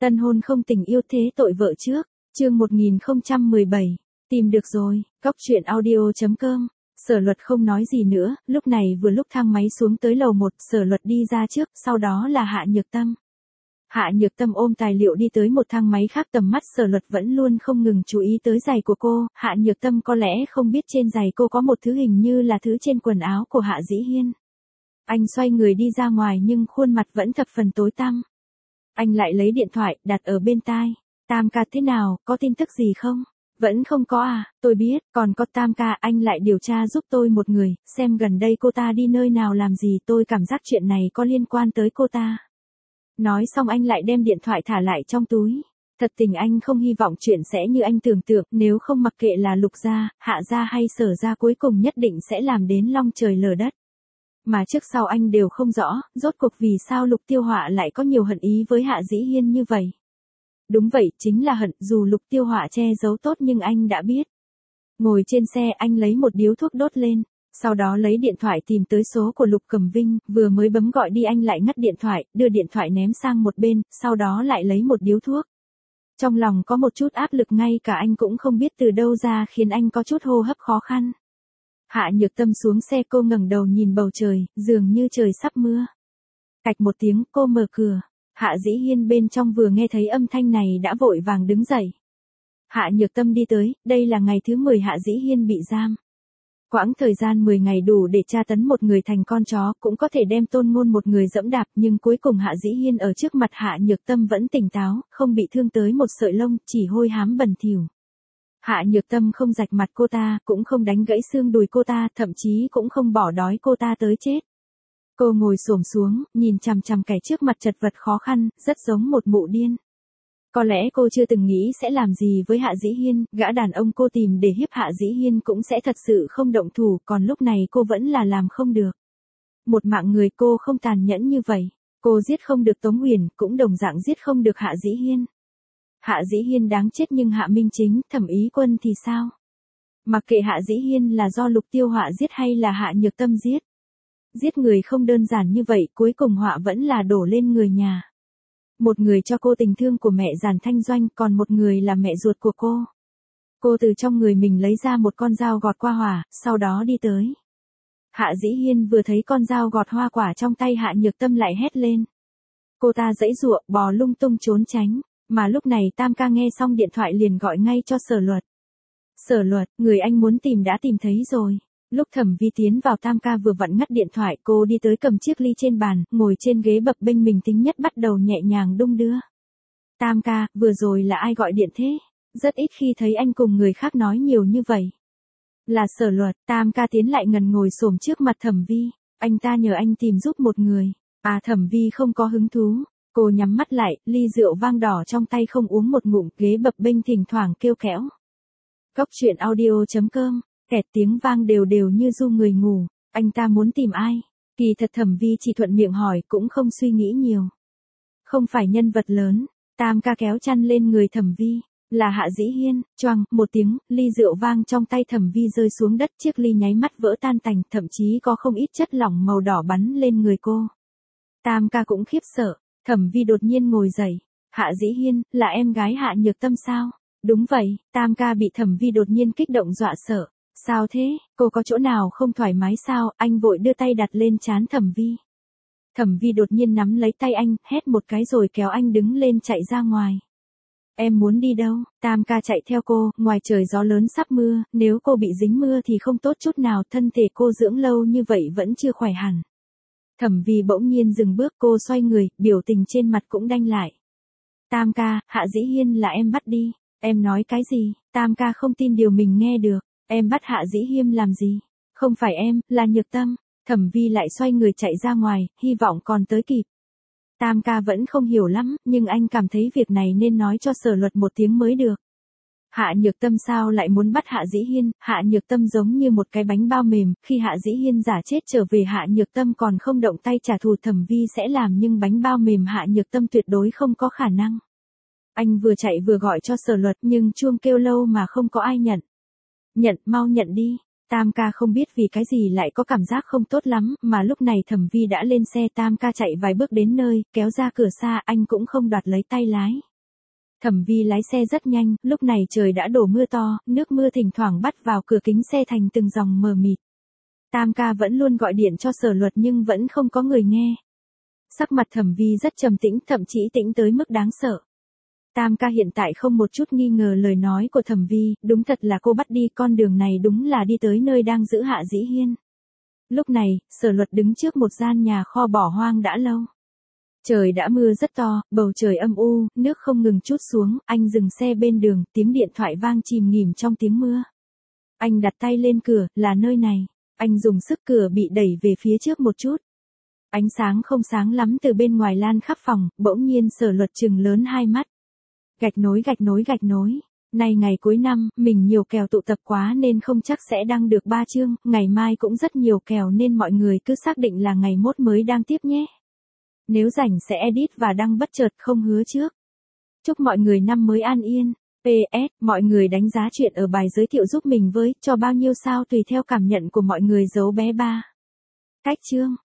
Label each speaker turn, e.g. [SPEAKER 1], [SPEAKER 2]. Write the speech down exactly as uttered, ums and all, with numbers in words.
[SPEAKER 1] Tân hôn không tình yêu thế tội vợ trước, chương một nghìn không trăm mười bảy, tìm được rồi, góc truyện audio chấm com. Sở Luật không nói gì nữa, lúc này vừa lúc thang máy xuống tới lầu một, Sở Luật đi ra trước, sau đó là Hạ Nhược Tâm. Hạ Nhược Tâm ôm tài liệu đi tới một thang máy khác, tầm mắt Sở Luật vẫn luôn không ngừng chú ý tới giày của cô. Hạ Nhược Tâm có lẽ không biết trên giày cô có một thứ hình như là thứ trên quần áo của Hạ Dĩ Hiên. Anh xoay người đi ra ngoài nhưng khuôn mặt vẫn thập phần tối tăm. Anh lại lấy điện thoại, đặt ở bên tai. Tam ca thế nào, có tin tức gì không? Vẫn không có à, tôi biết, còn có Tam ca, anh lại điều tra giúp tôi một người, xem gần đây cô ta đi nơi nào làm gì, tôi cảm giác chuyện này có liên quan tới cô ta. Nói xong anh lại đem điện thoại thả lại trong túi. Thật tình anh không hy vọng chuyện sẽ như anh tưởng tượng, nếu không mặc kệ là Lục gia, Hạ gia hay Sở gia cuối cùng nhất định sẽ làm đến long trời lở đất. Mà trước sau anh đều không rõ, rốt cuộc vì sao Lục Tiêu Họa lại có nhiều hận ý với Hạ Dĩ Hiên như vậy. Đúng vậy, chính là hận, dù Lục Tiêu Họa che giấu tốt nhưng anh đã biết. Ngồi trên xe anh lấy một điếu thuốc đốt lên, sau đó lấy điện thoại tìm tới số của Lục Cẩm Vinh, vừa mới bấm gọi đi anh lại ngắt điện thoại, đưa điện thoại ném sang một bên, sau đó lại lấy một điếu thuốc. Trong lòng có một chút áp lực ngay cả anh cũng không biết từ đâu ra khiến anh có chút hô hấp khó khăn. Hạ Nhược Tâm xuống xe, cô ngẩng đầu nhìn bầu trời, dường như trời sắp mưa. Cạch một tiếng, cô mở cửa. Hạ Dĩ Hiên bên trong vừa nghe thấy âm thanh này đã vội vàng đứng dậy. Hạ Nhược Tâm đi tới, đây là ngày thứ mười Hạ Dĩ Hiên bị giam. Quãng thời gian mười ngày đủ để tra tấn một người thành con chó, cũng có thể đem Tôn Ngôn một người dẫm đạp, nhưng cuối cùng Hạ Dĩ Hiên ở trước mặt Hạ Nhược Tâm vẫn tỉnh táo, không bị thương tới một sợi lông, chỉ hôi hám bẩn thỉu. Hạ Nhược Tâm không rạch mặt cô ta, cũng không đánh gãy xương đùi cô ta, thậm chí cũng không bỏ đói cô ta tới chết. Cô ngồi xổm xuống, nhìn chằm chằm kẻ trước mặt chật vật khó khăn, rất giống một mụ điên. Có lẽ cô chưa từng nghĩ sẽ làm gì với Hạ Dĩ Hiên, gã đàn ông cô tìm để hiếp Hạ Dĩ Hiên cũng sẽ thật sự không động thủ, còn lúc này cô vẫn là làm không được. Một mạng người cô không tàn nhẫn như vậy, cô giết không được Tống Huyền, cũng đồng dạng giết không được Hạ Dĩ Hiên. Hạ Dĩ Hiên đáng chết nhưng Hạ Minh Chính, Thẩm Ý Quân thì sao? Mặc kệ Hạ Dĩ Hiên là do Lục Tiêu Họa giết hay là Hạ Nhược Tâm giết. Giết người không đơn giản như vậy, cuối cùng họa vẫn là đổ lên người nhà. Một người cho cô tình thương của mẹ Giản Thanh Doanh, còn một người là mẹ ruột của cô. Cô từ trong người mình lấy ra một con dao gọt qua hỏa, sau đó đi tới. Hạ Dĩ Hiên vừa thấy con dao gọt hoa quả trong tay Hạ Nhược Tâm lại hét lên. Cô ta giãy giụa, bò lung tung trốn tránh, mà lúc này Tam ca nghe xong điện thoại liền gọi ngay cho Sở Luật. Sở Luật, người anh muốn tìm đã tìm thấy rồi. Lúc Thẩm Vi tiến vào, Tam ca vừa vặn ngắt điện thoại, cô đi tới cầm chiếc ly trên bàn, ngồi trên ghế bập bênh bình tĩnh nhất bắt đầu nhẹ nhàng đung đưa. Tam ca, vừa rồi là ai gọi điện thế? Rất ít khi thấy anh cùng người khác nói nhiều như vậy. Là Sở Luật. Tam ca tiến lại gần ngồi xổm trước mặt Thẩm Vi. Anh ta nhờ anh tìm giúp một người. À, Thẩm Vi không có hứng thú. Cô nhắm mắt lại, ly rượu vang đỏ trong tay không uống một ngụm, ghế bập bênh thỉnh thoảng kêu kẽo. Góc truyện audio chấm com. Kẹt tiếng vang đều đều như du người ngủ. Anh ta muốn tìm ai? Kỳ thật Thẩm Vi chỉ thuận miệng hỏi, cũng không suy nghĩ nhiều. Không phải nhân vật lớn. Tam ca kéo chăn lên người Thẩm Vi. Là Hạ Dĩ Hiên. Choang, một tiếng, ly rượu vang trong tay Thẩm Vi rơi xuống đất, chiếc ly nháy mắt vỡ tan tành, thậm chí có không ít chất lỏng màu đỏ bắn lên người cô. Tam ca cũng khiếp sợ. Thẩm Vi đột nhiên ngồi dậy. Hạ Dĩ Hiên, là em gái Hạ Nhược Tâm sao? Đúng vậy. Tam ca bị Thẩm Vi đột nhiên kích động dọa sợ. Sao thế, cô có chỗ nào không thoải mái sao? Anh vội đưa tay đặt lên trán Thẩm Vi. Thẩm Vi đột nhiên nắm lấy tay anh, hét một cái rồi kéo anh đứng lên chạy ra ngoài. Em muốn đi đâu? Tam ca chạy theo cô, ngoài trời gió lớn sắp mưa, nếu cô bị dính mưa thì không tốt chút nào, thân thể cô dưỡng lâu như vậy vẫn chưa khỏe hẳn. Thẩm Vi bỗng nhiên dừng bước, cô xoay người, biểu tình trên mặt cũng đanh lại. Tam ca, Hạ Dĩ Hiên là em bắt đi. Em nói cái gì? Tam ca không tin điều mình nghe được. Em bắt Hạ Dĩ Hiên làm gì? Không phải em, là Nhược Tâm. Thẩm Vi lại xoay người chạy ra ngoài, hy vọng còn tới kịp. Tam ca vẫn không hiểu lắm, nhưng anh cảm thấy việc này nên nói cho Sở Luật một tiếng mới được. Hạ Nhược Tâm sao lại muốn bắt Hạ Dĩ Hiên? Hạ Nhược Tâm giống như một cái bánh bao mềm, khi Hạ Dĩ Hiên giả chết trở về Hạ Nhược Tâm còn không động tay trả thù, Thẩm Vi sẽ làm, nhưng bánh bao mềm Hạ Nhược Tâm tuyệt đối không có khả năng. Anh vừa chạy vừa gọi cho Sở Luật, nhưng chuông kêu lâu mà không có ai nhận. Nhận, mau nhận đi. Tam ca không biết vì cái gì lại có cảm giác không tốt lắm, mà lúc này Thẩm Vi đã lên xe. Tam ca chạy vài bước đến nơi, kéo ra cửa xa, anh cũng không đoạt lấy tay lái. Thẩm Vi lái xe rất nhanh, lúc này trời đã đổ mưa to, nước mưa thỉnh thoảng bắt vào cửa kính xe thành từng dòng mờ mịt. Tam ca vẫn luôn gọi điện cho Sở Luật nhưng vẫn không có người nghe. Sắc mặt Thẩm Vi rất trầm tĩnh, thậm chí tĩnh tới mức đáng sợ. Tam ca hiện tại không một chút nghi ngờ lời nói của Thẩm Vi, đúng thật là cô bắt đi, con đường này đúng là đi tới nơi đang giữ Hạ Dĩ Hiên. Lúc này, Sở Luật đứng trước một gian nhà kho bỏ hoang đã lâu. Trời đã mưa rất to, bầu trời âm u, nước không ngừng trút xuống, anh dừng xe bên đường, tiếng điện thoại vang chìm nghỉm trong tiếng mưa. Anh đặt tay lên cửa, là nơi này. Anh dùng sức cửa bị đẩy về phía trước một chút. Ánh sáng không sáng lắm từ bên ngoài lan khắp phòng, bỗng nhiên Sở Luật trừng lớn hai mắt. Gạch nối gạch nối gạch nối. Nay ngày cuối năm, mình nhiều kèo tụ tập quá nên không chắc sẽ đăng được ba chương, ngày mai cũng rất nhiều kèo nên mọi người cứ xác định là ngày mốt mới đăng tiếp nhé. Nếu rảnh sẽ edit và đăng bất chợt, không hứa trước. Chúc mọi người năm mới an yên. pê ét, mọi người đánh giá chuyện ở bài giới thiệu giúp mình với, cho bao nhiêu sao tùy theo cảm nhận của mọi người, dấu bé ba. Cách chương.